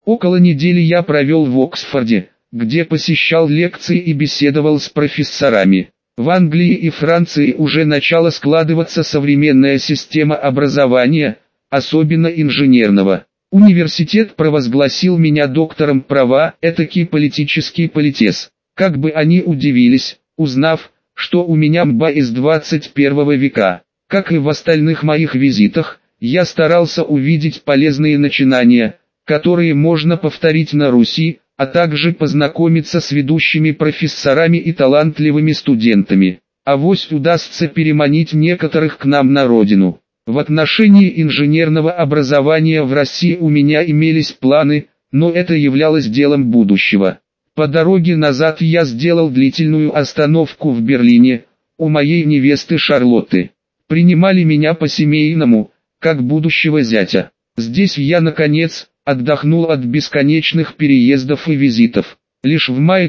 Около недели я провел в Оксфорде, где посещал лекции и беседовал с профессорами. В Англии и Франции уже начала складываться современная система образования, особенно инженерного. Университет провозгласил меня доктором права, этакий политический политес. Как бы они удивились, узнав, что у меня МБА из 21 века. Как и в остальных моих визитах, я старался увидеть полезные начинания, которые можно повторить на Руси, а также познакомиться с ведущими профессорами и талантливыми студентами. Авось удастся переманить некоторых к нам на родину. В отношении инженерного образования в России у меня имелись планы, но это являлось делом будущего. По дороге назад я сделал длительную остановку в Берлине, у моей невесты Шарлотты. Принимали меня по-семейному, как будущего зятя. Здесь я наконец отдохнул от бесконечных переездов и визитов. Лишь в мае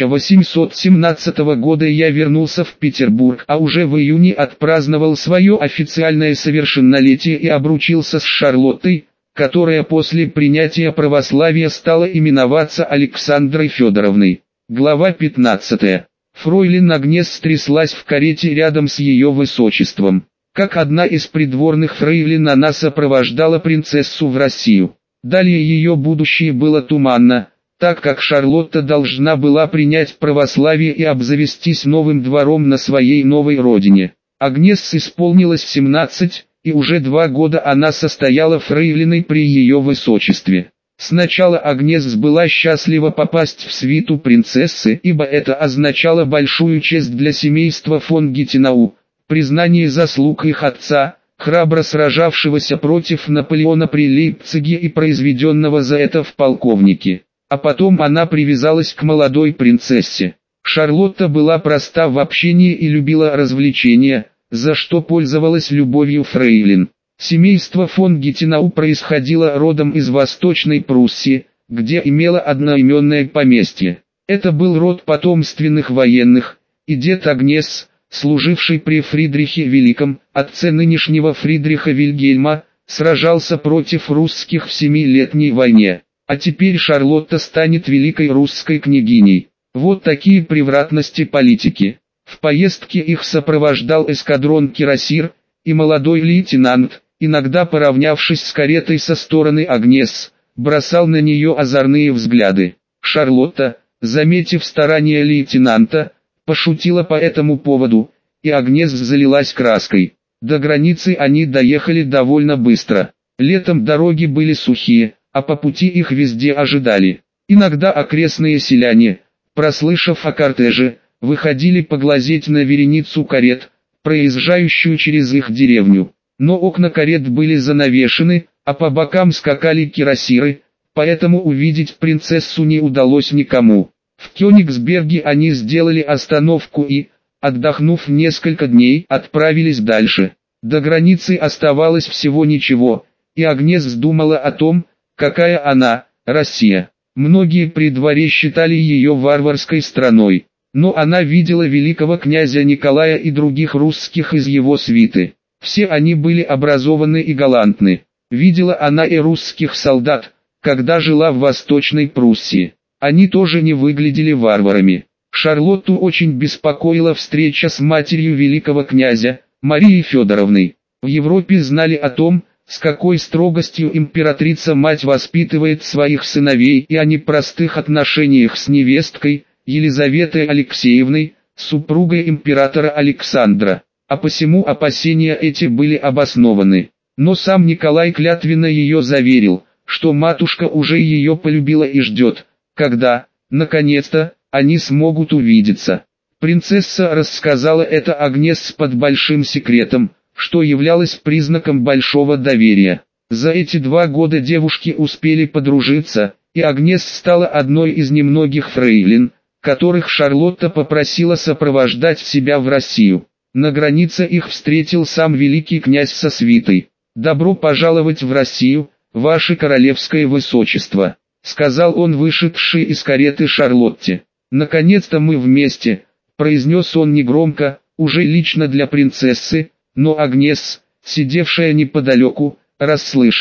1817 года я вернулся в Петербург, а уже в июне отпраздновал свое официальное совершеннолетие и обручился с Шарлоттой, которая после принятия православия стала именоваться Александрой Федоровной. Глава 15. Фройлен Агнес тряслась в карете рядом с ее высочеством. Как одна из придворных фрейлин она сопровождала принцессу в Россию. Далее ее будущее было туманно, так как Шарлотта должна была принять православие и обзавестись новым двором на своей новой родине. Агнес исполнилось 17, и уже 2 года она состояла фрейлиной при ее высочестве. Сначала Агнес была счастлива попасть в свиту принцессы, ибо это означало большую честь для семейства фон Геттинау, признание заслуг их отца, храбро сражавшегося против Наполеона при Лейпциге и произведенного за это в полковнике. А потом она привязалась к молодой принцессе. Шарлотта была проста в общении и любила развлечения, за что пользовалась любовью фрейлин. Семейство фон Геттинау происходило родом из Восточной Пруссии, где имело одноименное поместье. Это был род потомственных военных, и дед Агнес, служивший при Фридрихе Великом, отце нынешнего Фридриха Вильгельма, сражался против русских в Семилетней войне. А теперь Шарлотта станет великой русской княгиней. Вот такие превратности политики. В поездке их сопровождал эскадрон кирасир, и молодой лейтенант, иногда поравнявшись с каретой со стороны Агнес, бросал на нее озорные взгляды. Шарлотта, заметив старания лейтенанта, пошутила по этому поводу, и Агнес залилась краской. До границы они доехали довольно быстро. Летом дороги были сухие, а по пути их везде ожидали. Иногда окрестные селяне, прослышав о кортеже, выходили поглазеть на вереницу карет, проезжающую через их деревню. Но окна карет были занавешены, а по бокам скакали кирасиры, поэтому увидеть принцессу не удалось никому. В Кёнигсберге они сделали остановку и, отдохнув несколько дней, отправились дальше. До границы оставалось всего ничего, и Агнес думала о том, какая она, Россия. Многие при дворе считали ее варварской страной, но она видела великого князя Николая и других русских из его свиты. Все они были образованы и галантны. Видела она и русских солдат, когда жила в Восточной Пруссии. Они тоже не выглядели варварами. Шарлотту очень беспокоила встреча с матерью великого князя, Марией Федоровной. В Европе знали о том, с какой строгостью императрица-мать воспитывает своих сыновей, и о непростых отношениях с невесткой, Елизаветой Алексеевной, супругой императора Александра. А посему опасения эти были обоснованы. Но сам Николай клятвенно ее заверил, что матушка уже ее полюбила и ждет, когда, наконец-то, они смогут увидеться. Принцесса рассказала это Агнес под большим секретом, что являлось признаком большого доверия. За эти 2 года девушки успели подружиться, и Агнес стала одной из немногих фрейлин, которых Шарлотта попросила сопровождать себя в Россию. На границе их встретил сам великий князь со свитой. «Добро пожаловать в Россию, ваше королевское высочество», — сказал он вышедшей из кареты Шарлотте. «Наконец-то мы вместе», — произнес он негромко, уже лично для принцессы, но Агнес, сидевшая неподалеку, расслышала.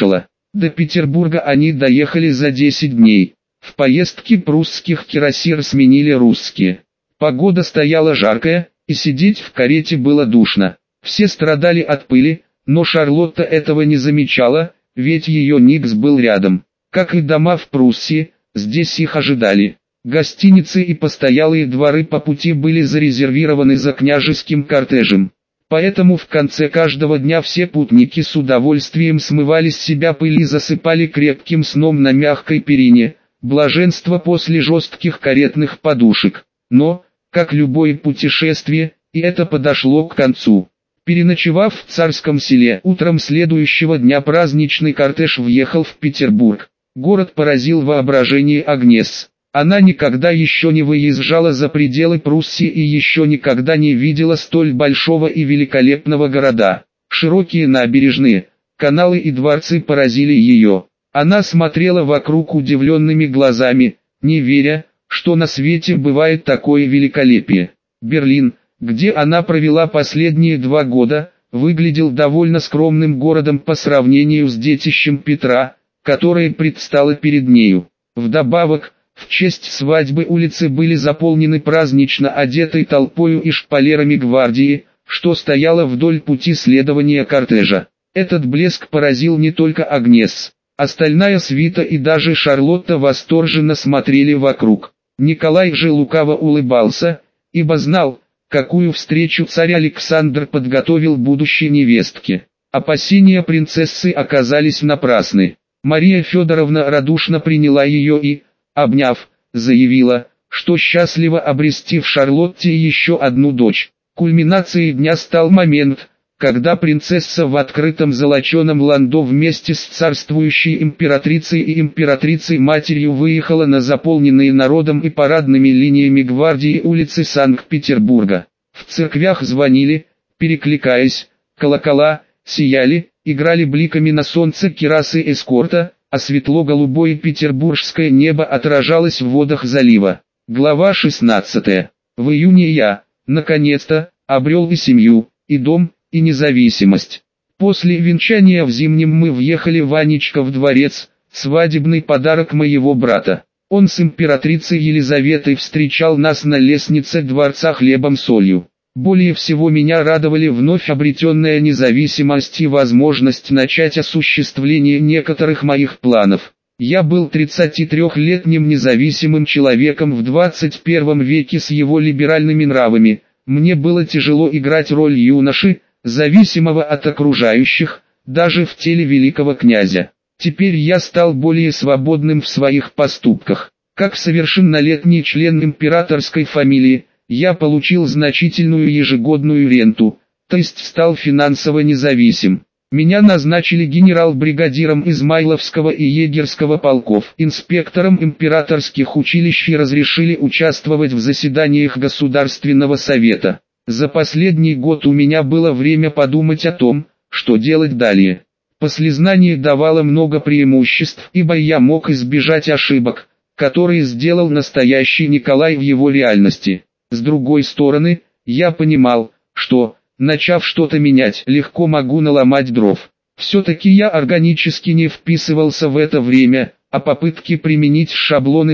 До Петербурга они доехали за 10 дней. В поездке прусских кирасир сменили русские. Погода стояла жаркая, и сидеть в карете было душно. Все страдали от пыли, но Шарлотта этого не замечала, ведь ее Никс был рядом. Как и дома в Пруссии, здесь их ожидали. Гостиницы и постоялые дворы по пути были зарезервированы за княжеским кортежем. Поэтому в конце каждого дня все путники с удовольствием смывали с себя пыль и засыпали крепким сном на мягкой перине, блаженство после жестких каретных подушек. Но, как любое путешествие, и это подошло к концу. Переночевав в Царском Селе, утром следующего дня праздничный кортеж въехал в Петербург. Город поразил воображение Агнес. Она никогда еще не выезжала за пределы Пруссии и еще никогда не видела столь большого и великолепного города. Широкие набережные, каналы и дворцы поразили ее. Она смотрела вокруг удивленными глазами, не веря, что на свете бывает такое великолепие. Берлин, где она провела последние 2 года, выглядел довольно скромным городом по сравнению с детищем Петра, которое предстало перед нею. Вдобавок, в честь свадьбы улицы были заполнены празднично одетой толпою и шпалерами гвардии, что стояло вдоль пути следования кортежа. Этот блеск поразил не только Агнес. Остальная свита и даже Шарлотта восторженно смотрели вокруг. Николай же лукаво улыбался, ибо знал, какую встречу царь Александр подготовил будущей невестке. Опасения принцессы оказались напрасны. Мария Федоровна радушно приняла ее и, обняв, заявила, что счастлива обрести в Шарлотте еще одну дочь. Кульминацией дня стал момент, когда принцесса в открытом золоченом ландо вместе с царствующей императрицей и императрицей-матерью выехала на заполненные народом и парадными линиями гвардии улицы Санкт-Петербурга. В церквях звонили, перекликаясь, колокола, сияли, играли бликами на солнце кирасы эскорта, а светло-голубое петербургское небо отражалось в водах залива. Глава 16. В июне я, наконец-то, обрел и семью, и дом, и независимость. После венчания в Зимнем мы въехали в Анечков дворец, свадебный подарок моего брата. Он с императрицей Елизаветой встречал нас на лестнице дворца хлебом-солью. Более всего меня радовали вновь обретенная независимость и возможность начать осуществление некоторых моих планов. Я был 33-летним независимым человеком в 21 веке с его либеральными нравами. Мне было тяжело играть роль юноши, зависимого от окружающих, даже в теле великого князя. Теперь я стал более свободным в своих поступках. Как совершеннолетний член императорской фамилии, я получил значительную ежегодную ренту, то есть стал финансово независим. Меня назначили генерал-бригадиром Измайловского и егерского полков, инспектором императорских училищ и разрешили участвовать в заседаниях Государственного совета. За последний год у меня было время подумать о том, что делать далее. Послезнание давало много преимуществ, ибо я мог избежать ошибок, которые сделал настоящий Николай в его реальности. С другой стороны, я понимал, что, начав что-то менять, легко могу наломать дров. Все-таки я органически не вписывался в это время, а попытки применить шаблоны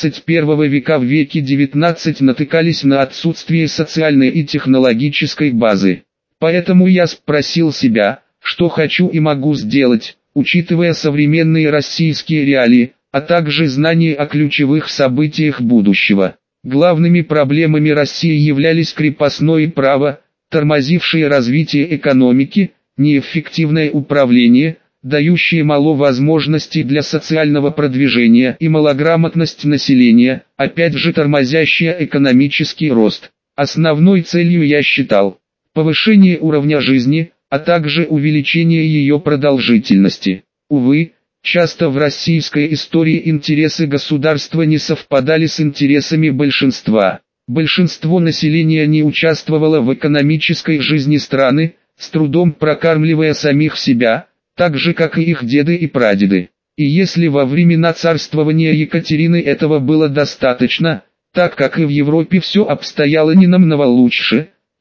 21 века в веке 19 натыкались на отсутствие социальной и технологической базы. Поэтому я спросил себя, что хочу и могу сделать, учитывая современные российские реалии, а также знания о ключевых событиях будущего. Главными проблемами России являлись крепостное право, тормозившее развитие экономики, неэффективное управление, дающее мало возможностей для социального продвижения и малограмотность населения, опять же тормозящая экономический рост. Основной целью я считал повышение уровня жизни, а также увеличение ее продолжительности. Увы, часто в российской истории интересы государства не совпадали с интересами большинства. Большинство населения не участвовало в экономической жизни страны, с трудом прокармливая самих себя, так же как и их деды и прадеды. И если во времена царствования Екатерины этого было достаточно, так как и в Европе все обстояло не намного лучше,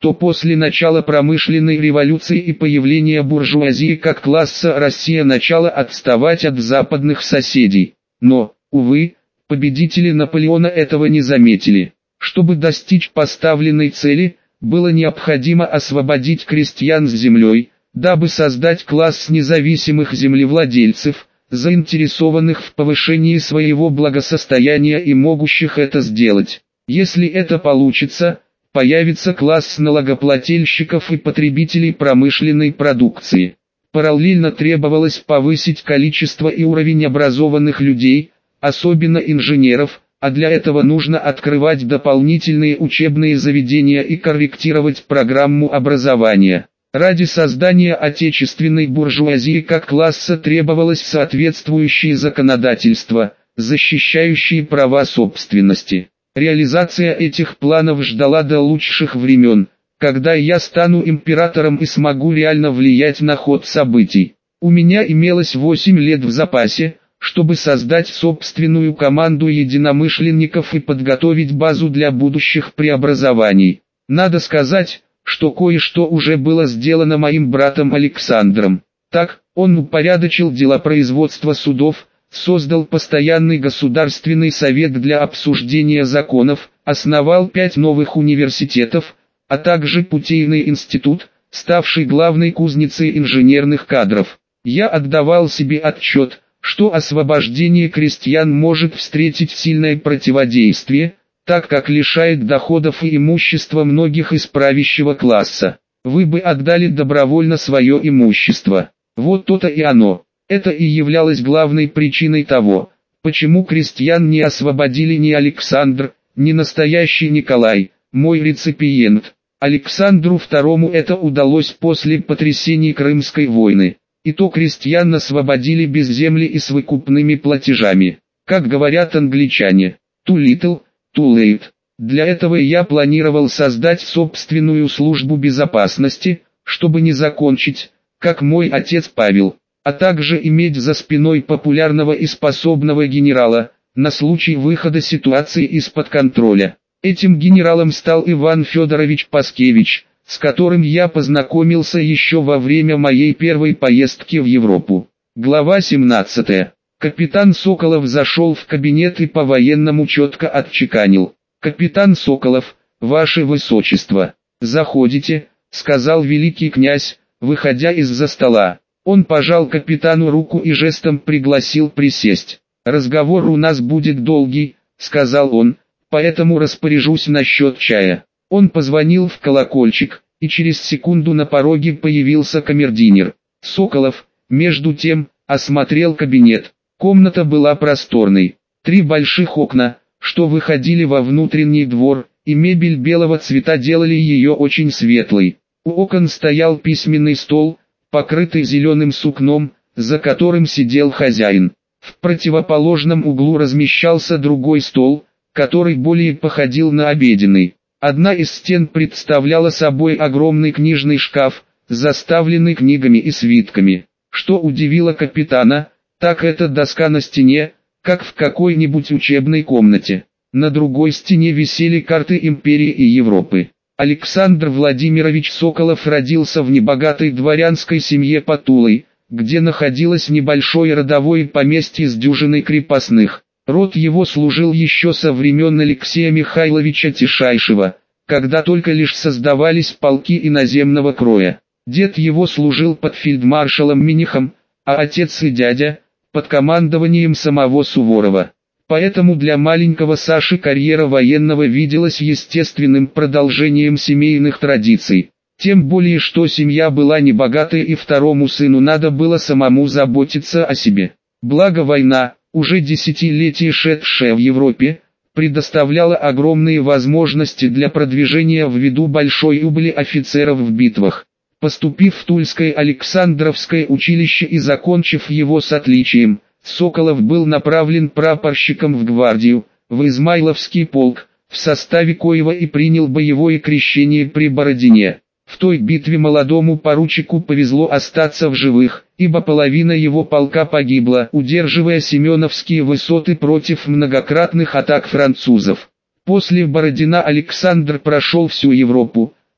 то после начала промышленной революции и появления буржуазии как класса Россия начала отставать от западных соседей. Но, увы, победители Наполеона этого не заметили. Чтобы достичь поставленной цели, было необходимо освободить крестьян с землей, дабы создать класс независимых землевладельцев, заинтересованных в повышении своего благосостояния и могущих это сделать. Если это получится, появится класс налогоплательщиков и потребителей промышленной продукции. Параллельно требовалось повысить количество и уровень образованных людей, особенно инженеров, а для этого нужно открывать дополнительные учебные заведения и корректировать программу образования. Ради создания отечественной буржуазии как класса требовалось соответствующее законодательство, защищающее права собственности. Реализация этих планов ждала до лучших времен, когда я стану императором и смогу реально влиять на ход событий. У меня имелось 8 лет в запасе, чтобы создать собственную команду единомышленников и подготовить базу для будущих преобразований. Надо сказать, что кое-что уже было сделано моим братом Александром. Так, он упорядочил дела производства судов, создал постоянный государственный совет для обсуждения законов, основал 5 новых университетов, а также Путейный институт, ставший главной кузницей инженерных кадров. Я отдавал себе отчет, что освобождение крестьян может встретить сильное противодействие, так как лишает доходов и имущества многих из правящего класса. Вы бы отдали добровольно свое имущество. Вот то-то и оно. Это и являлось главной причиной того, почему крестьян не освободили ни Александр, ни настоящий Николай, мой реципиент. Александру II это удалось после потрясений Крымской войны. И то крестьян освободили без земли и с выкупными платежами. Как говорят англичане, too little, too late. Для этого я планировал создать собственную службу безопасности, чтобы не закончить, как мой отец Павел, а также иметь за спиной популярного и способного генерала, на случай выхода ситуации из-под контроля. Этим генералом стал Иван Федорович Паскевич, с которым я познакомился еще во время моей первой поездки в Европу. Глава 17. Капитан Соколов зашел в кабинет и по-военному четко отчеканил. «Капитан Соколов, ваше высочество, заходите», — сказал великий князь, выходя из-за стола. Он пожал капитану руку и жестом пригласил присесть. «Разговор у нас будет долгий», — сказал он, — «поэтому распоряжусь насчет чая». Он позвонил в колокольчик, и через секунду на пороге появился камердинер. Соколов, между тем, осмотрел кабинет. Комната была просторной. 3 больших окна, что выходили во внутренний двор, и мебель белого цвета делали ее очень светлой. У окон стоял письменный стол, покрытый зеленым сукном, за которым сидел хозяин. В противоположном углу размещался другой стол, который более походил на обеденный. Одна из стен представляла собой огромный книжный шкаф, заставленный книгами и свитками. Что удивило капитана, так это доска на стене, как в какой-нибудь учебной комнате. На другой стене висели карты империи и Европы. Александр Владимирович Соколов родился в небогатой дворянской семье под Тулой, где находилось небольшое родовое поместье с дюжиной крепостных. Род его служил еще со времен Алексея Михайловича Тишайшего, когда только лишь создавались полки иноземного кроя. Дед его служил под фельдмаршалом Минихом, а отец и дядя – под командованием самого Суворова. Поэтому для маленького Саши карьера военного виделась естественным продолжением семейных традиций. Тем более, что семья была небогатой и второму сыну надо было самому заботиться о себе. Благо война, уже десятилетия шедшая в Европе, предоставляла огромные возможности для продвижения ввиду большой убыли офицеров в битвах. Поступив в Тульское Александровское училище и закончив его с отличием, Соколов был направлен прапорщиком в гвардию, в Измайловский полк, в составе коего и принял боевое крещение при Бородине. В той битве молодому поручику повезло остаться в живых, ибо половина его полка погибла, удерживая Семеновские высоты против многократных атак французов. После Бородина Александр прошел всю Европу,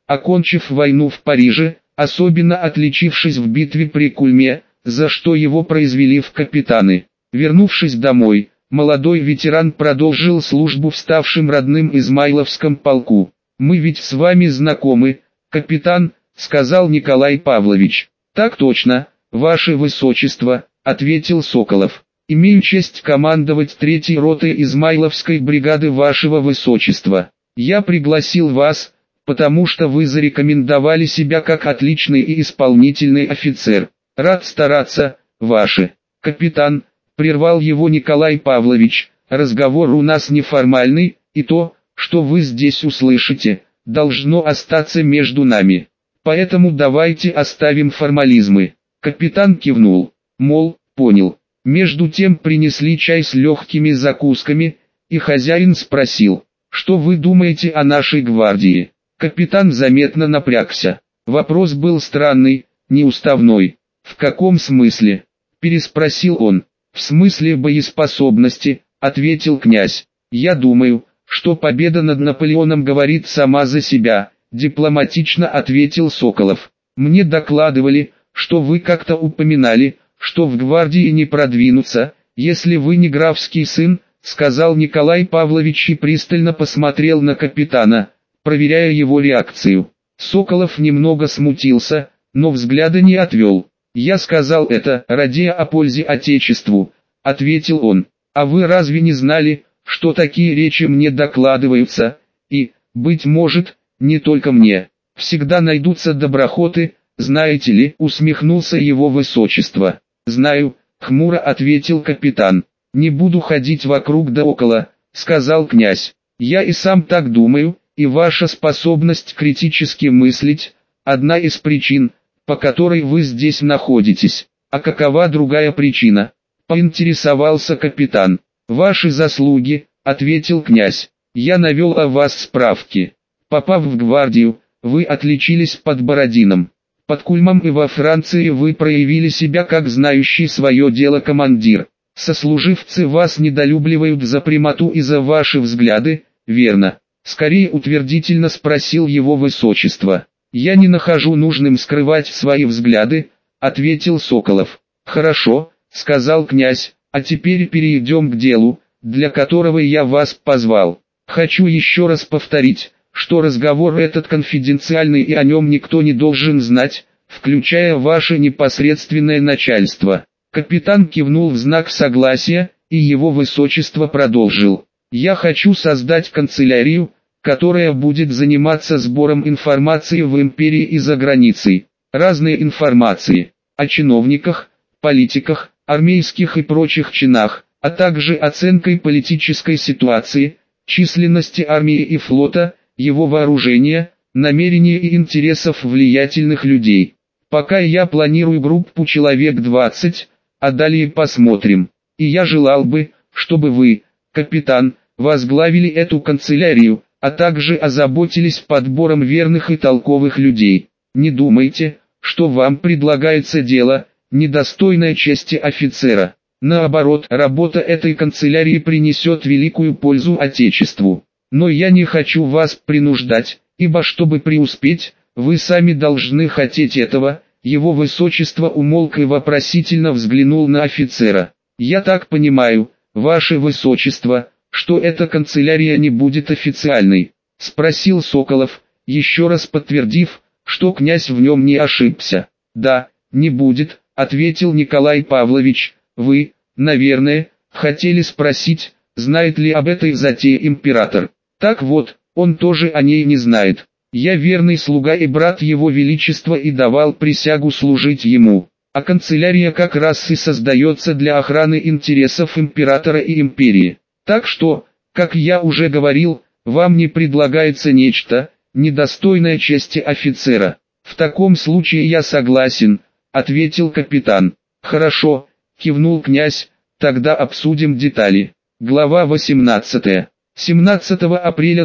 окончив войну в Париже, особенно отличившись в битве при Кульме, за что его произвели в капитаны. Вернувшись домой, молодой ветеран продолжил службу в ставшем родным Измайловском полку. «Мы ведь с вами знакомы, капитан», — сказал Николай Павлович. «Так точно, ваше высочество», — ответил Соколов. «Имею честь командовать 3-й ротой Измайловской бригады вашего высочества. Я пригласил вас, потому что вы зарекомендовали себя как отличный и исполнительный офицер. Рад стараться, ваше». «Капитан», — прервал его Николай Павлович, — «разговор у нас неформальный, и то, что вы здесь услышите, должно остаться между нами. Поэтому давайте оставим формализмы». Капитан кивнул, мол, понял. Между тем принесли чай с легкими закусками, и хозяин спросил: «Что вы думаете о нашей гвардии?» Капитан заметно напрягся. Вопрос был странный, неуставной. «В каком смысле?» – переспросил он. «В смысле боеспособности», – ответил князь. «Я думаю, что победа над Наполеоном говорит сама за себя», – дипломатично ответил Соколов. «Мне докладывали, что вы как-то упоминали, что в гвардии не продвинуться, если вы не графский сын», — сказал Николай Павлович и пристально посмотрел на капитана, проверяя его реакцию. Соколов немного смутился, но взгляда не отвел. «Я сказал это, радея о пользе Отечеству», — ответил он. «А вы разве не знали, что такие речи мне докладываются, и, быть может, не только мне? Всегда найдутся доброхоты, знаете ли», — усмехнулся его высочество. «Знаю», — хмуро ответил капитан. «Не буду ходить вокруг да около», — сказал князь. «Я и сам так думаю, и ваша способность критически мыслить — одна из причин, по которой вы здесь находитесь. А какова другая причина?» — поинтересовался капитан. «Ваши заслуги», — ответил князь. «Я навел о вас справки. Попав в гвардию, вы отличились под Бородином. Под Кульмом и во Франции вы проявили себя как знающий свое дело командир. Сослуживцы вас недолюбливают за прямоту и за ваши взгляды, верно?» Скорее утвердительно спросил его высочество. «Я не нахожу нужным скрывать свои взгляды», — ответил Соколов. «Хорошо», — сказал князь, — «а теперь перейдем к делу, для которого я вас позвал. Хочу еще раз повторить, что разговор этот конфиденциальный и о нем никто не должен знать, включая ваше непосредственное начальство». Капитан кивнул в знак согласия, и его высочество продолжил. «Я хочу создать канцелярию, которая будет заниматься сбором информации в империи и за границей. Разной информации о чиновниках, политиках, армейских и прочих чинах, а также оценкой политической ситуации, численности армии и флота, его вооружения, намерений и интересов влиятельных людей. Пока я планирую группу человек 20, а далее посмотрим. И я желал бы, чтобы вы, капитан, возглавили эту канцелярию, а также озаботились подбором верных и толковых людей. Не думайте, что вам предлагается дело, недостойное чести офицера. Наоборот, работа этой канцелярии принесет великую пользу Отечеству. Но я не хочу вас принуждать, ибо чтобы преуспеть, вы сами должны хотеть этого». Его высочество умолк и вопросительно взглянул на офицера. «Я так понимаю, ваше высочество, что эта канцелярия не будет официальной?» — спросил Соколов, еще раз подтвердив, что князь в нем не ошибся. «Да, не будет», — ответил Николай Павлович. «Вы, наверное, хотели спросить, знает ли об этой затее император. Так вот, он тоже о ней не знает. Я верный слуга и брат его величества и давал присягу служить ему. А канцелярия как раз и создается для охраны интересов императора и империи. Так что, как я уже говорил, вам не предлагается нечто, недостойное чести офицера». «В таком случае я согласен», — ответил капитан. «Хорошо», — кивнул князь, — «тогда обсудим детали». Глава 18. 17 апреля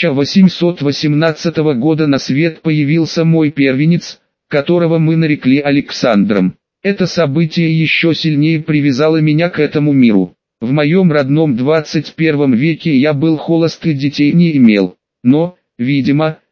1818 года на свет появился мой первенец, которого мы нарекли Александром. Это событие еще сильнее привязало меня к этому миру. В моем родном 21 веке я был холост и детей не имел. Но, видимо,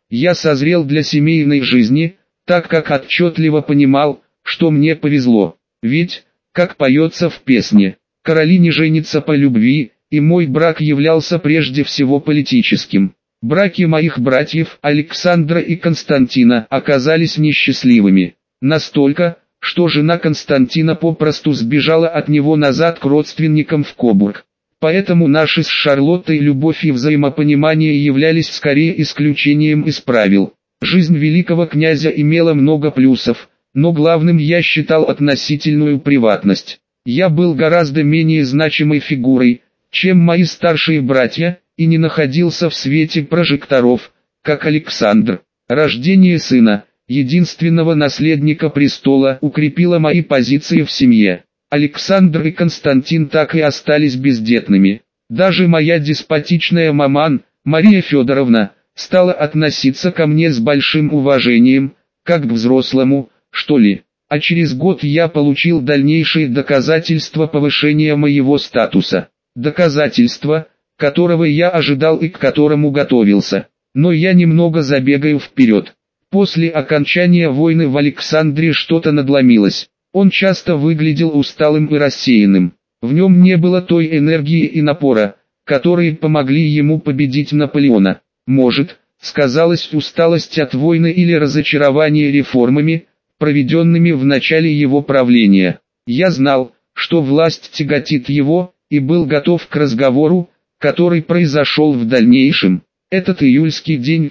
я созрел для семейной жизни, так как отчетливо понимал, что мне повезло. Ведь, как поется в песне, «Короли не женятся по любви», и мой брак являлся прежде всего политическим. Браки моих братьев Александра и Константина оказались несчастливыми. Настолько, что жена Константина попросту сбежала от него назад к родственникам в Кобург. Поэтому наши с Шарлоттой любовь и взаимопонимание являлись скорее исключением из правил. Жизнь великого князя имела много плюсов, но главным я считал относительную приватность. Я был гораздо менее значимой фигурой, чем мои старшие братья, и не находился в свете прожекторов, как Александр. Рождение сына, единственного наследника престола, укрепило мои позиции в семье. Александр и Константин так и остались бездетными. Даже моя деспотичная маман, Мария Федоровна, стала относиться ко мне с большим уважением, как к взрослому, что ли. А через год я получил дальнейшие доказательства повышения моего статуса. Доказательства, которого я ожидал и к которому готовился. Но я немного забегаю вперед. После окончания войны в Александре что-то надломилось. Он часто выглядел усталым и рассеянным. В нем не было той энергии и напора, которые помогли ему победить Наполеона. Может, сказалась усталость от войны или разочарование реформами, проведенными в начале его правления. Я знал, что власть тяготит его, и был готов к разговору, который произошел в дальнейшем. Этот июльский день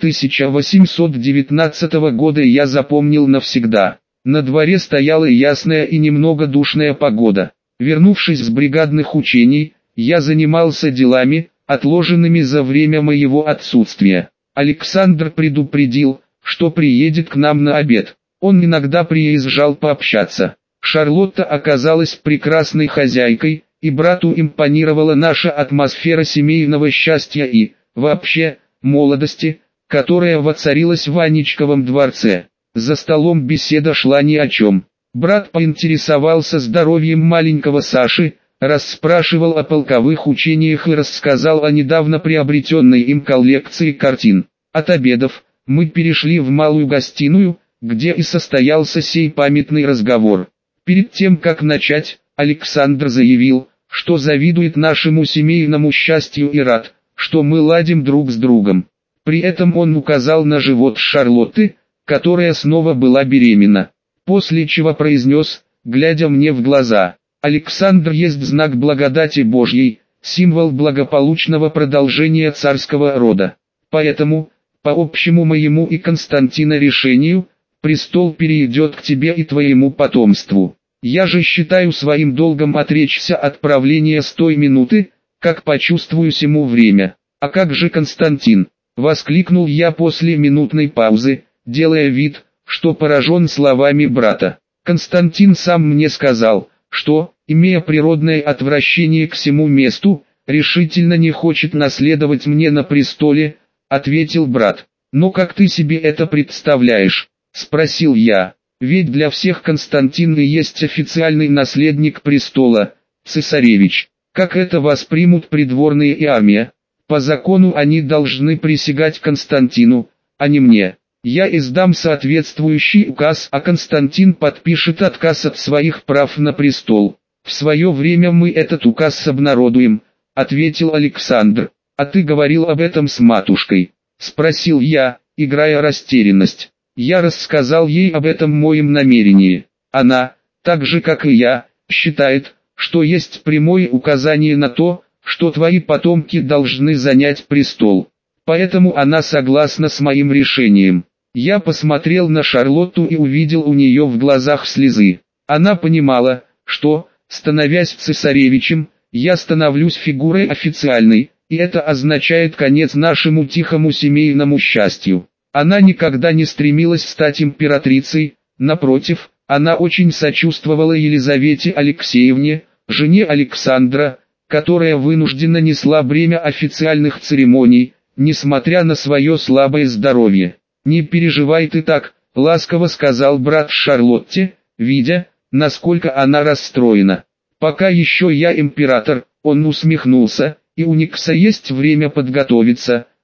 1819 года я запомнил навсегда. На дворе стояла ясная и немного душная погода. Вернувшись с бригадных учений, я занимался делами, отложенными за время моего отсутствия. Александр предупредил, что приедет к нам на обед. Он иногда приезжал пообщаться. Шарлотта оказалась прекрасной хозяйкой, и брату импонировала наша атмосфера семейного счастья и, вообще, молодости, которая воцарилась в Аничковом дворце. За столом беседа шла ни о чем. Брат поинтересовался здоровьем маленького Саши, расспрашивал о полковых учениях и рассказал о недавно приобретенной им коллекции картин. От обедов мы перешли в малую гостиную, где и состоялся сей памятный разговор. Перед тем как начать, Александр заявил, что завидует нашему семейному счастью и рад, что мы ладим друг с другом. При этом он указал на живот Шарлотты, которая снова была беременна. После чего произнес, глядя мне в глаза: «Александр есть знак благодати Божьей, символ благополучного продолжения царского рода. Поэтому, по общему моему и Константина решению, престол перейдет к тебе и твоему потомству. Я же считаю своим долгом отречься от правления с той минуты, как почувствую сему время». «А как же Константин?» — воскликнул я после минутной паузы, делая вид, что поражен словами брата. «Константин сам мне сказал, что, имея природное отвращение к всему месту, решительно не хочет наследовать мне на престоле», — ответил брат. «Но как ты себе это представляешь?» — спросил я. «Ведь для всех Константин и есть официальный наследник престола, цесаревич. Как это воспримут придворные и армия? По закону они должны присягать Константину, а не мне. Я издам соответствующий указ, а Константин подпишет отказ от своих прав на престол. В свое время мы этот указ обнародуем», — ответил Александр. «А ты говорил об этом с матушкой?» — спросил я, играя растерянность. Я рассказал ей об этом моем намерении. Она, так же как и я, считает, что есть прямое указание на то, что твои потомки должны занять престол. Поэтому она согласна с моим решением». Я посмотрел на Шарлотту и увидел у нее в глазах слезы. Она понимала, что, становясь цесаревичем, я становлюсь фигурой официальной, и это означает конец нашему тихому семейному счастью. Она никогда не стремилась стать императрицей, напротив, она очень сочувствовала Елизавете Алексеевне, жене Александра, которая вынужденно несла бремя официальных церемоний, несмотря на свое слабое здоровье. «Не переживай ты так», — ласково сказал брат Шарлотте, видя, насколько она расстроена. «Пока еще я император», — он усмехнулся, — «и у Никса есть время подготовиться,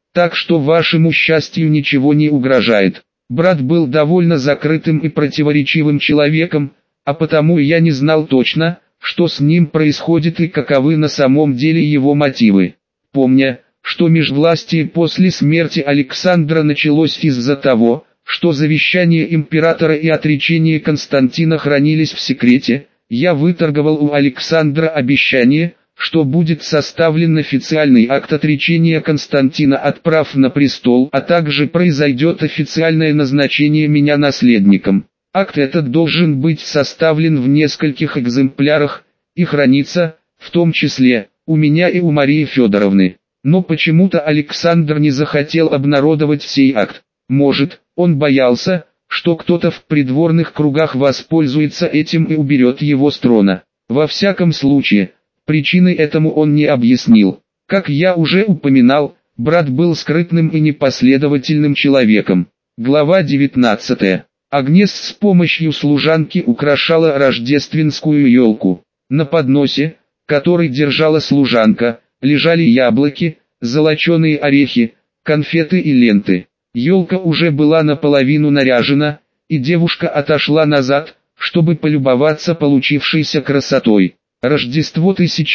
так что вашему счастью ничего не угрожает. Брат был довольно закрытым и противоречивым человеком, а потому я не знал точно, что с ним происходит и каковы на самом деле его мотивы. Помня, что межвластие после смерти Александра началось из-за того, что завещание императора и отречение Константина хранились в секрете, я выторговал у Александра обещание, что будет составлен официальный акт отречения Константина от прав на престол, а также произойдет официальное назначение меня наследником. Акт этот должен быть составлен в нескольких экземплярах и храниться, в том числе, у меня и у Марии Федоровны. Но почему-то Александр не захотел обнародовать сей акт. Может, он боялся, что кто-то в придворных кругах воспользуется этим и уберет его с трона. Во всяком случае, причины этому он не объяснил. Как я уже упоминал, брат был скрытным и непоследовательным человеком. Глава 19. Агнес с помощью служанки украшала рождественскую елку. На подносе, который держала служанка, лежали яблоки, золоченые орехи, конфеты и ленты. Елка уже была наполовину наряжена, и девушка отошла назад, чтобы полюбоваться получившейся красотой. Рождество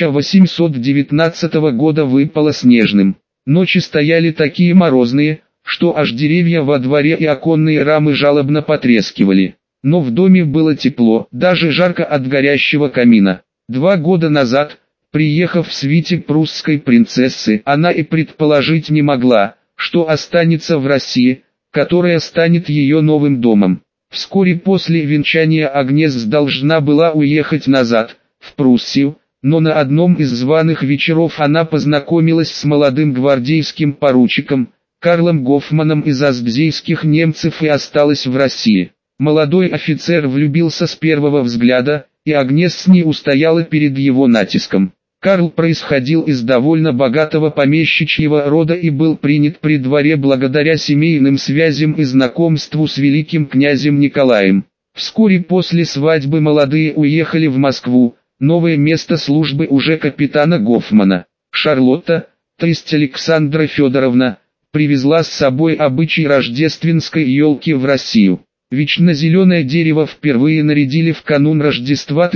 1819 года выпало снежным. Ночи стояли такие морозные, что аж деревья во дворе и оконные рамы жалобно потрескивали. Но в доме было тепло, даже жарко от горящего камина. 2 года назад, приехав в свите прусской принцессы, она и предположить не могла, что останется в России, которая станет ее новым домом. Вскоре после венчания Агнес должна была уехать назад, в Пруссию, но на одном из званых вечеров она познакомилась с молодым гвардейским поручиком, Карлом Гофманом из азбзейских немцев и осталась в России. Молодой офицер влюбился с первого взгляда, и Агнес не устояла перед его натиском. Карл происходил из довольно богатого помещичьего рода и был принят при дворе благодаря семейным связям и знакомству с великим князем Николаем. Вскоре после свадьбы молодые уехали в Москву, новое место службы уже капитана Гофмана. Шарлотта, то есть Александра Федоровна, привезла с собой обычай рождественской елки в Россию. Вечно зеленое дерево впервые нарядили в канун Рождества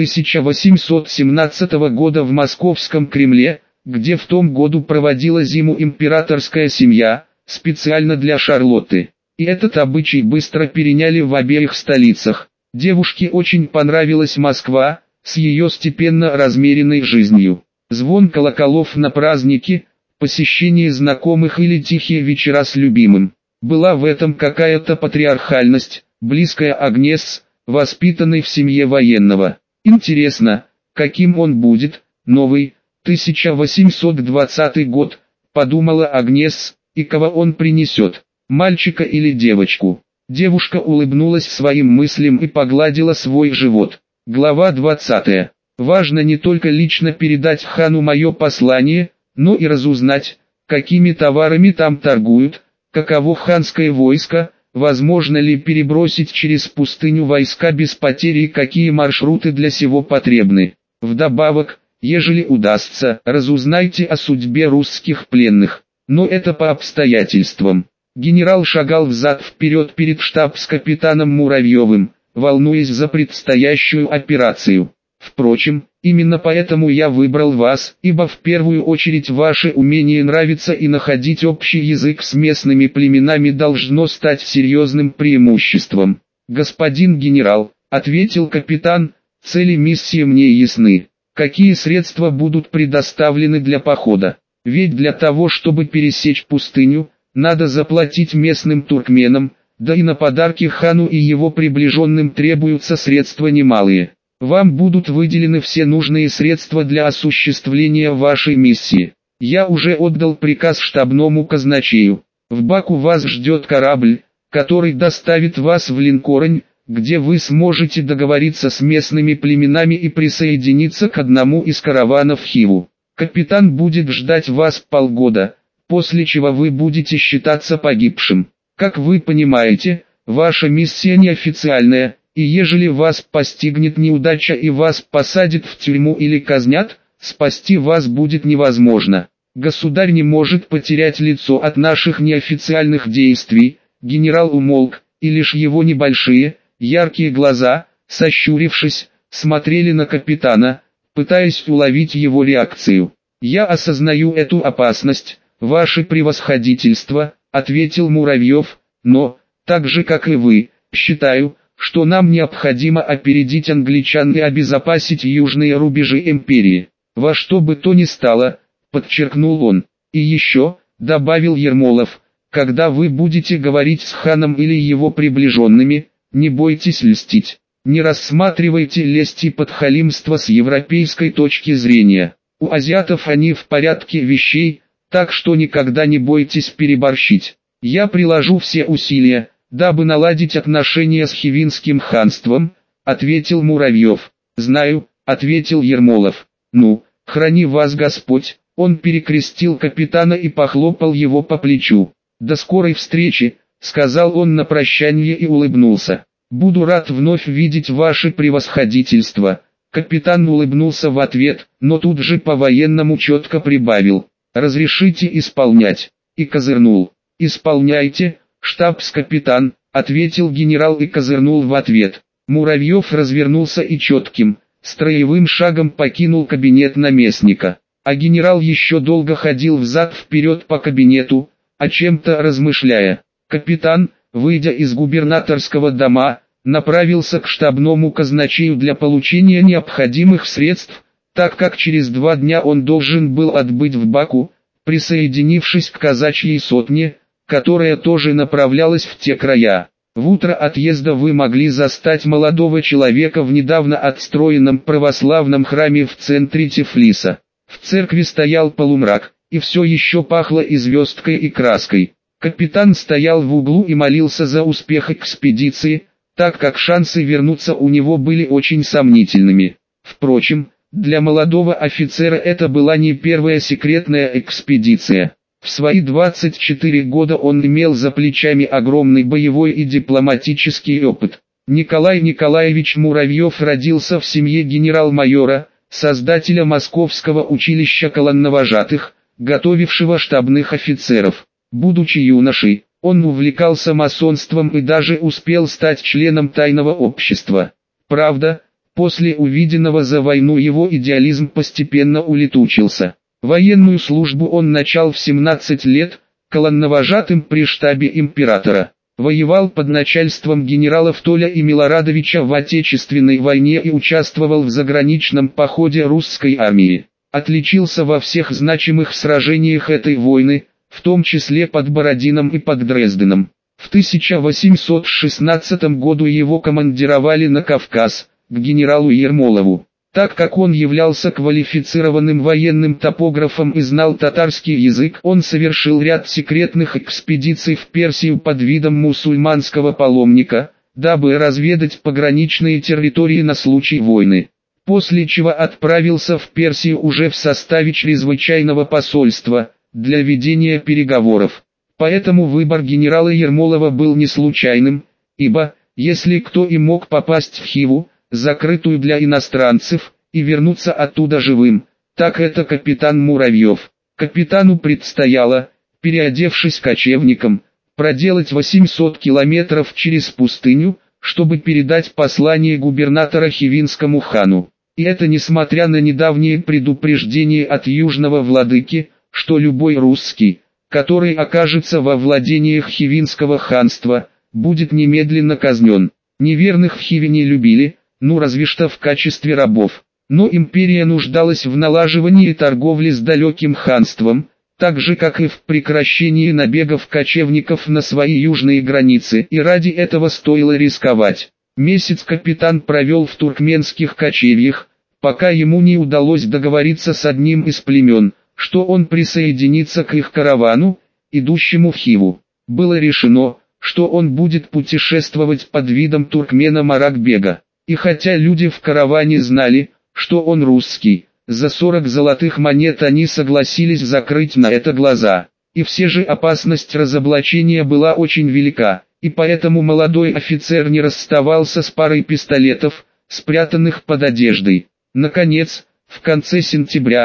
1817 года в Московском Кремле, где в том году проводила зиму императорская семья, специально для Шарлотты. И этот обычай быстро переняли в обеих столицах. Девушке очень понравилась Москва, с ее степенно размеренной жизнью. Звон колоколов на праздники, посещение знакомых или тихие вечера с любимым. Была в этом какая-то патриархальность, близкая Агнес, воспитанной в семье военного. Интересно, каким он будет, новый, 1820 год, подумала Агнес, и кого он принесет, мальчика или девочку. Девушка улыбнулась своим мыслям и погладила свой живот. Глава 20. Важно не только лично передать хану мое послание, но и разузнать, какими товарами там торгуют, каково ханское войско, возможно ли перебросить через пустыню войска без потери и какие маршруты для сего потребны. Вдобавок, ежели удастся, разузнайте о судьбе русских пленных, но это по обстоятельствам. Генерал шагал взад-вперед перед штабс-капитаном Муравьевым, волнуясь за предстоящую операцию. Впрочем, именно поэтому я выбрал вас, ибо в первую очередь ваше умение нравиться и находить общий язык с местными племенами должно стать серьезным преимуществом. Господин генерал, ответил капитан, цели миссии мне ясны. Какие средства будут предоставлены для похода? Ведь для того, чтобы пересечь пустыню, надо заплатить местным туркменам, да и на подарки хану и его приближенным требуются средства немалые. Вам будут выделены все нужные средства для осуществления вашей миссии. Я уже отдал приказ штабному казначею. В Баку вас ждет корабль, который доставит вас в Линкорень, где вы сможете договориться с местными племенами и присоединиться к одному из караванов в Хиву. Капитан будет ждать вас полгода, после чего вы будете считаться погибшим. Как вы понимаете, ваша миссия неофициальная. И ежели вас постигнет неудача и вас посадят в тюрьму или казнят, спасти вас будет невозможно. Государь не может потерять лицо от наших неофициальных действий. Генерал умолк, и лишь его небольшие, яркие глаза, сощурившись, смотрели на капитана, пытаясь уловить его реакцию. «Я осознаю эту опасность, ваше превосходительство», — ответил Муравьев, «но, так же как и вы, считаю, что нам необходимо опередить англичан и обезопасить южные рубежи империи. Во что бы то ни стало», — подчеркнул он. «И еще», — добавил Ермолов, — «когда вы будете говорить с ханом или его приближенными, не бойтесь льстить. Не рассматривайте лесть и подхалимство с европейской точки зрения. У азиатов они в порядке вещей, так что никогда не бойтесь переборщить. Я приложу все усилия, дабы наладить отношения с Хивинским ханством», — ответил Муравьев. «Знаю», — ответил Ермолов. «Ну, храни вас Господь». Он перекрестил капитана и похлопал его по плечу. «До скорой встречи», — сказал он на прощание и улыбнулся. «Буду рад вновь видеть ваше превосходительство». Капитан улыбнулся в ответ, но тут же по-военному четко прибавил: «Разрешите исполнять?» И козырнул. «Исполняйте, штабс-капитан», — ответил генерал и козырнул в ответ. Муравьев развернулся и четким, строевым шагом покинул кабинет наместника. А генерал еще долго ходил взад-вперед по кабинету, о чем-то размышляя. Капитан, выйдя из губернаторского дома, направился к штабному казначею для получения необходимых средств, так как через 2 дня он должен был отбыть в Баку, присоединившись к казачьей сотне, которая тоже направлялась в те края. В утро отъезда вы могли застать молодого человека в недавно отстроенном православном храме в центре Тифлиса. В церкви стоял полумрак, и все еще пахло и звездкой, и краской. Капитан стоял в углу и молился за успех экспедиции, так как шансы вернуться у него были очень сомнительными. Впрочем, для молодого офицера это была не первая секретная экспедиция. В свои 24 года он имел за плечами огромный боевой и дипломатический опыт. Николай Николаевич Муравьев родился в семье генерал-майора, создателя Московского училища колонновожатых, готовившего штабных офицеров. Будучи юношей, он увлекался масонством и даже успел стать членом тайного общества. Правда, после увиденного за войну его идеализм постепенно улетучился. Военную службу он начал в 17 лет, колонновожатым при штабе императора. Воевал под начальством генералов Толя и Милорадовича в Отечественной войне и участвовал в заграничном походе русской армии. Отличился во всех значимых сражениях этой войны, в том числе под Бородином и под Дрезденом. В 1816 году его командировали на Кавказ, к генералу Ермолову. Так как он являлся квалифицированным военным топографом и знал татарский язык, он совершил ряд секретных экспедиций в Персию под видом мусульманского паломника, дабы разведать пограничные территории на случай войны. После чего отправился в Персию уже в составе чрезвычайного посольства, для ведения переговоров. Поэтому выбор генерала Ермолова был не случайным, ибо, если кто и мог попасть в Хиву, закрытую для иностранцев, и вернуться оттуда живым, так это капитан Муравьев. Капитану предстояло, переодевшись кочевником, проделать 800 километров через пустыню, чтобы передать послание губернатора Хивинскому хану. И это несмотря на недавние предупреждения от южного владыки, что любой русский, который окажется во владениях Хивинского ханства, будет немедленно казнен. Неверных в Хиве не любили, разве что в качестве рабов. Но империя нуждалась в налаживании торговли с далеким ханством, так же как и в прекращении набегов кочевников на свои южные границы, и ради этого стоило рисковать. Месяц капитан провел в туркменских кочевьях, пока ему не удалось договориться с одним из племен, что он присоединится к их каравану, идущему в Хиву. Было решено, что он будет путешествовать под видом туркмена Маракбега. И хотя люди в караване знали, что он русский, за 40 золотых монет они согласились закрыть на это глаза. И все же опасность разоблачения была очень велика, и поэтому молодой офицер не расставался с парой пистолетов, спрятанных под одеждой. Наконец, в конце сентября,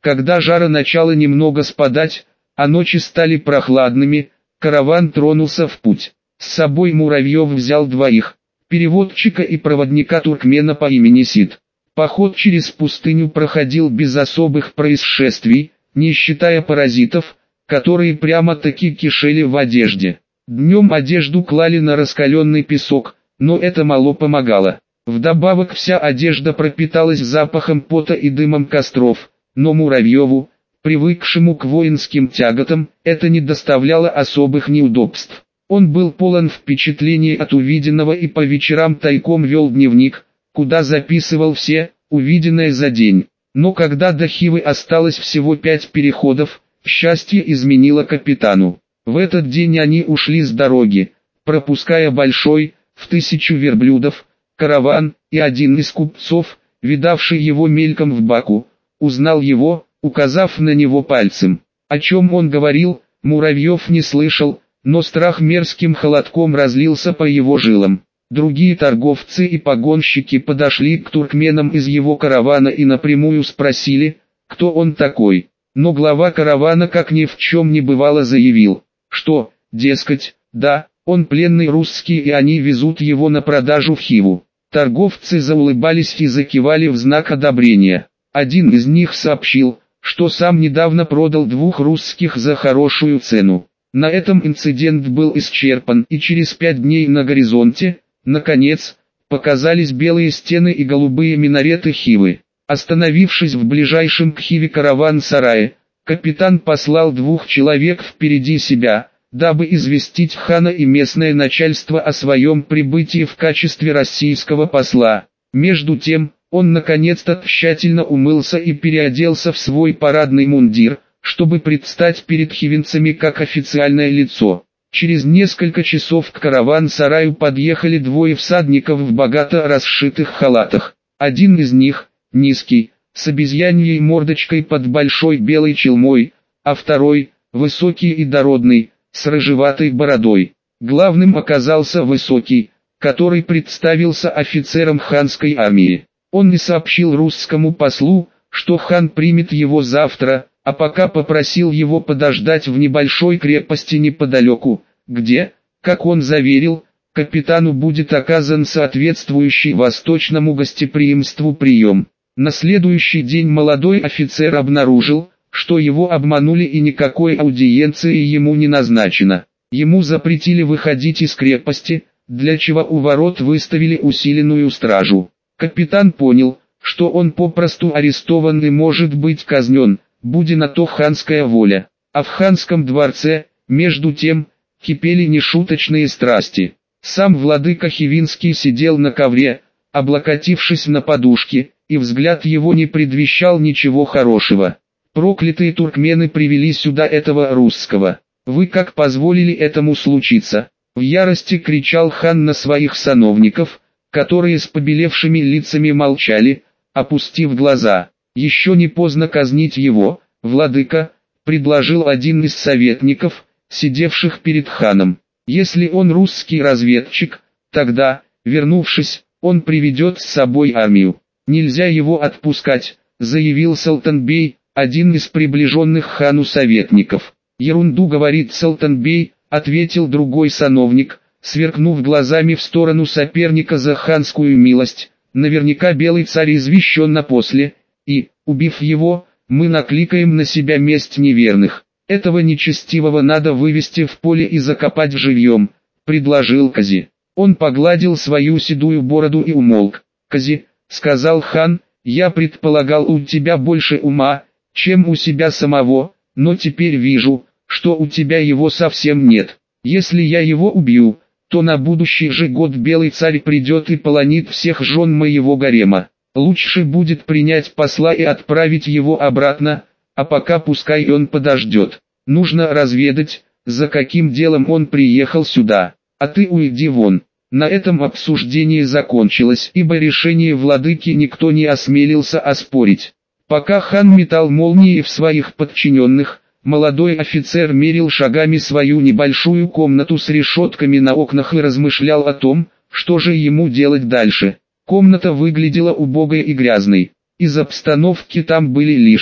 Когда жара начала немного спадать, а ночи стали прохладными, караван тронулся в путь. С собой Муравьев взял двоих, переводчика и проводника туркмена по имени Сид. Поход через пустыню проходил без особых происшествий, не считая паразитов, которые прямо-таки кишели в одежде. Днем одежду клали на раскаленный песок, но это мало помогало. Вдобавок вся одежда пропиталась запахом пота и дымом костров, но Муравьеву, привыкшему к воинским тяготам, это не доставляло особых неудобств. Он был полон впечатлений от увиденного и по вечерам тайком вел дневник, куда записывал все, увиденное за день. Но когда до Хивы осталось всего 5 переходов, счастье изменило капитану. В этот день они ушли с дороги, пропуская большой, в 1000 верблюдов, караван, и один из купцов, видавший его мельком в Баку, узнал его, указав на него пальцем. О чем он говорил, Муравьев не слышал, но страх мерзким холодком разлился по его жилам. Другие торговцы и погонщики подошли к туркменам из его каравана и напрямую спросили, кто он такой. Но глава каравана как ни в чем не бывало заявил, что, дескать, да, он пленный русский и они везут его на продажу в Хиву. Торговцы заулыбались и закивали в знак одобрения. Один из них сообщил, что сам недавно продал 2 русских за хорошую цену. На этом инцидент был исчерпан, и через 5 дней на горизонте, наконец, показались белые стены и голубые минареты Хивы. Остановившись в ближайшем к Хиве караван-сарае, капитан послал 2 человек впереди себя, дабы известить хана и местное начальство о своем прибытии в качестве российского посла. Между тем, он наконец-то тщательно умылся и переоделся в свой парадный мундир, чтобы предстать перед хивинцами как официальное лицо. Через несколько часов к караван-сараю подъехали 2 всадников в богато расшитых халатах. Один из них, низкий, с обезьяньей мордочкой под большой белой челмой, а второй, высокий и дородный, с рыжеватой бородой. Главным оказался высокий, который представился офицером ханской армии. Он не сообщил русскому послу, что хан примет его завтра, а пока попросил его подождать в небольшой крепости неподалеку, где, как он заверил, капитану будет оказан соответствующий восточному гостеприимству прием. На следующий день молодой офицер обнаружил, что его обманули и никакой аудиенции ему не назначено. Ему запретили выходить из крепости, для чего у ворот выставили усиленную стражу. Капитан понял, что он попросту арестован и может быть казнен, будь на то ханская воля. А в ханском дворце, между тем, кипели нешуточные страсти. Сам владыка Хивинский сидел на ковре, облокотившись на подушки, и взгляд его не предвещал ничего хорошего. Проклятые туркмены привели сюда этого русского. Вы как позволили этому случиться? В ярости кричал хан на своих сановников, которые с побелевшими лицами молчали, опустив глаза. Еще не поздно казнить его, владыка, предложил один из советников, сидевших перед ханом. Если он русский разведчик, тогда, вернувшись, он приведет с собой армию. Нельзя его отпускать, заявил Султанбей, один из приближенных хану советников. Ерунду говорит Султанбей, ответил другой сановник, сверкнув глазами в сторону соперника за ханскую милость. Наверняка белый царь извещен после, и, убив его, мы накликаем на себя месть неверных. Этого нечестивого надо вывести в поле и закопать живьем, предложил Кази. Он погладил свою седую бороду и умолк. Кази, сказал хан, я предполагал у тебя больше ума, чем у себя самого, но теперь вижу, что у тебя его совсем нет. Если я его убью, то на будущий же год белый царь придет и полонит всех жен моего гарема. Лучше будет принять посла и отправить его обратно, а пока пускай он подождет. Нужно разведать, за каким делом он приехал сюда, а ты уйди вон. На этом обсуждение закончилось, ибо решение владыки никто не осмелился оспорить. Пока хан метал молнии в своих подчиненных, молодой офицер мерил шагами свою небольшую комнату с решетками на окнах и размышлял о том, что же ему делать дальше. Комната выглядела убогой и грязной. Из обстановки там были лишь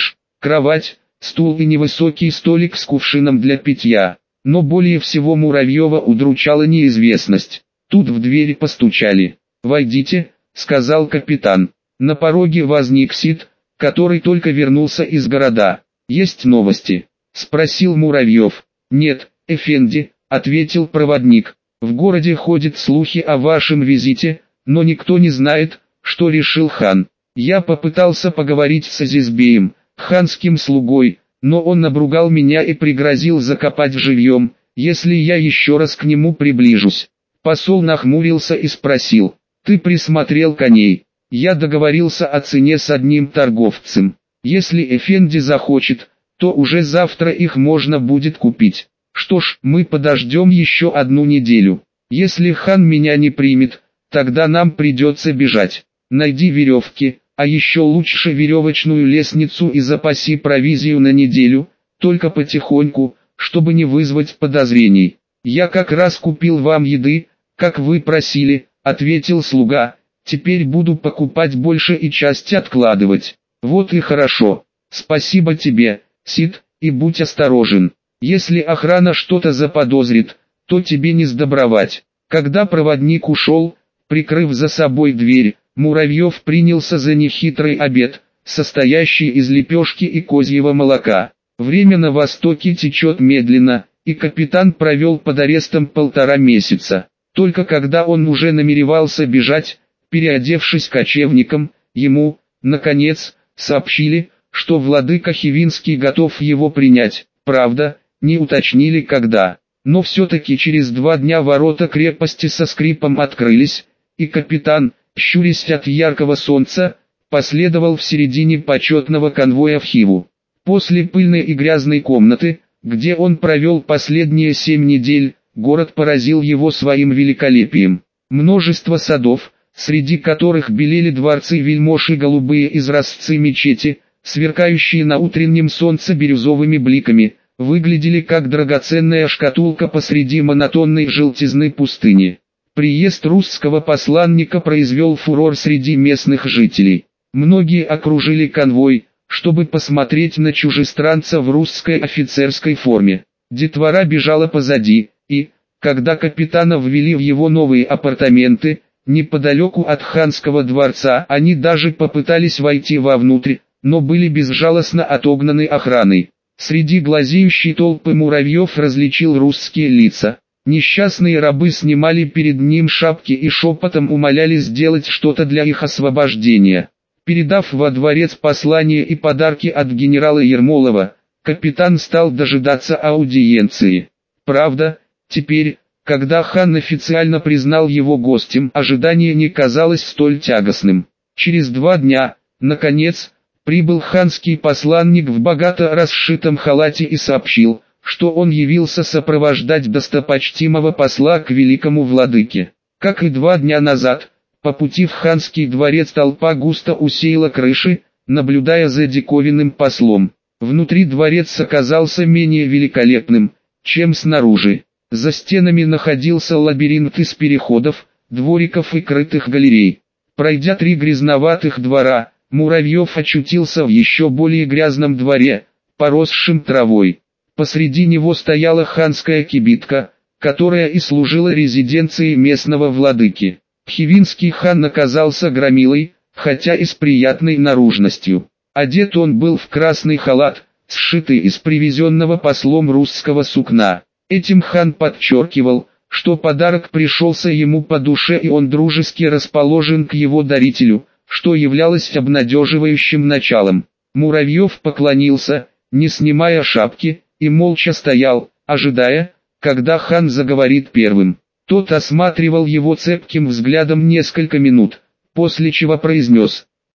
кровать, стул и невысокий столик с кувшином для питья. Но более всего Муравьева удручала неизвестность. Тут в дверь постучали. «Войдите», — сказал капитан. На пороге возник Сид, который только вернулся из города. «Есть новости?» — спросил Муравьев. «Нет, эфенди», — ответил проводник. «В городе ходят слухи о вашем визите, но никто не знает, что решил хан. Я попытался поговорить с Азизбеем, ханским слугой, но он обругал меня и пригрозил закопать живьем, если я еще раз к нему приближусь». Посол нахмурился и спросил: «Ты присмотрел коней?» «Я договорился о цене с одним торговцем. Если эфенди захочет, то уже завтра их можно будет купить. Что ж, мы подождем еще одну неделю. Если хан меня не примет, тогда нам придется бежать. Найди веревки, а еще лучше веревочную лестницу и запаси провизию на неделю, только потихоньку, чтобы не вызвать подозрений. Я как раз купил вам еды, как вы просили», — ответил слуга. «Теперь буду покупать больше и часть откладывать». «Вот и хорошо. Спасибо тебе, Сид, и будь осторожен. Если охрана что-то заподозрит, то тебе не сдобровать». Когда проводник ушел, прикрыв за собой дверь, Муравьев принялся за нехитрый обед, состоящий из лепешки и козьего молока. Время на Востоке течет медленно, и капитан провел под арестом 1,5 месяца. Только когда он уже намеревался бежать, переодевшись кочевником, ему, наконец, сообщили, что владыка Хивинский готов его принять. Правда, не уточнили когда. Но все-таки через 2 дня ворота крепости со скрипом открылись, и капитан, щурясь от яркого солнца, последовал в середине почетного конвоя в Хиву. После пыльной и грязной комнаты, где он провел последние 7 недель, город поразил его своим великолепием. Множество садов, среди которых белели дворцы вельмож и голубые изразцы мечети, сверкающие на утреннем солнце бирюзовыми бликами, выглядели как драгоценная шкатулка посреди монотонной желтизны пустыни. Приезд русского посланника произвел фурор среди местных жителей. Многие окружили конвой, чтобы посмотреть на чужестранца в русской офицерской форме. Детвора бежала позади, и, когда капитана ввели в его новые апартаменты, неподалеку от ханского дворца, они даже попытались войти вовнутрь, но были безжалостно отогнаны охраной. Среди глазеющей толпы Муравьев различил русские лица. Несчастные рабы снимали перед ним шапки и шепотом умоляли сделать что-то для их освобождения. Передав во дворец послание и подарки от генерала Ермолова, капитан стал дожидаться аудиенции. Правда, теперь, когда хан официально признал его гостем, ожидание не казалось столь тягостным. Через 2 дня, наконец, прибыл ханский посланник в богато расшитом халате и сообщил, что он явился сопровождать достопочтимого посла к великому владыке. Как и 2 дня назад, по пути в ханский дворец толпа густо усеяла крыши, наблюдая за диковинным послом. Внутри дворец оказался менее великолепным, чем снаружи. За стенами находился лабиринт из переходов, двориков и крытых галерей. Пройдя 3 грязноватых двора, Муравьев очутился в еще более грязном дворе, поросшем травой. Посреди него стояла ханская кибитка, которая и служила резиденцией местного владыки. Хивинский хан оказался громилой, хотя и с приятной наружностью. Одет он был в красный халат, сшитый из привезенного послом русского сукна. Этим хан подчеркивал, что подарок пришелся ему по душе и он дружески расположен к его дарителю, что являлось обнадеживающим началом. Муравьев поклонился, не снимая шапки, и молча стоял, ожидая, когда хан заговорит первым. Тот осматривал его цепким взглядом несколько минут, после чего произнес: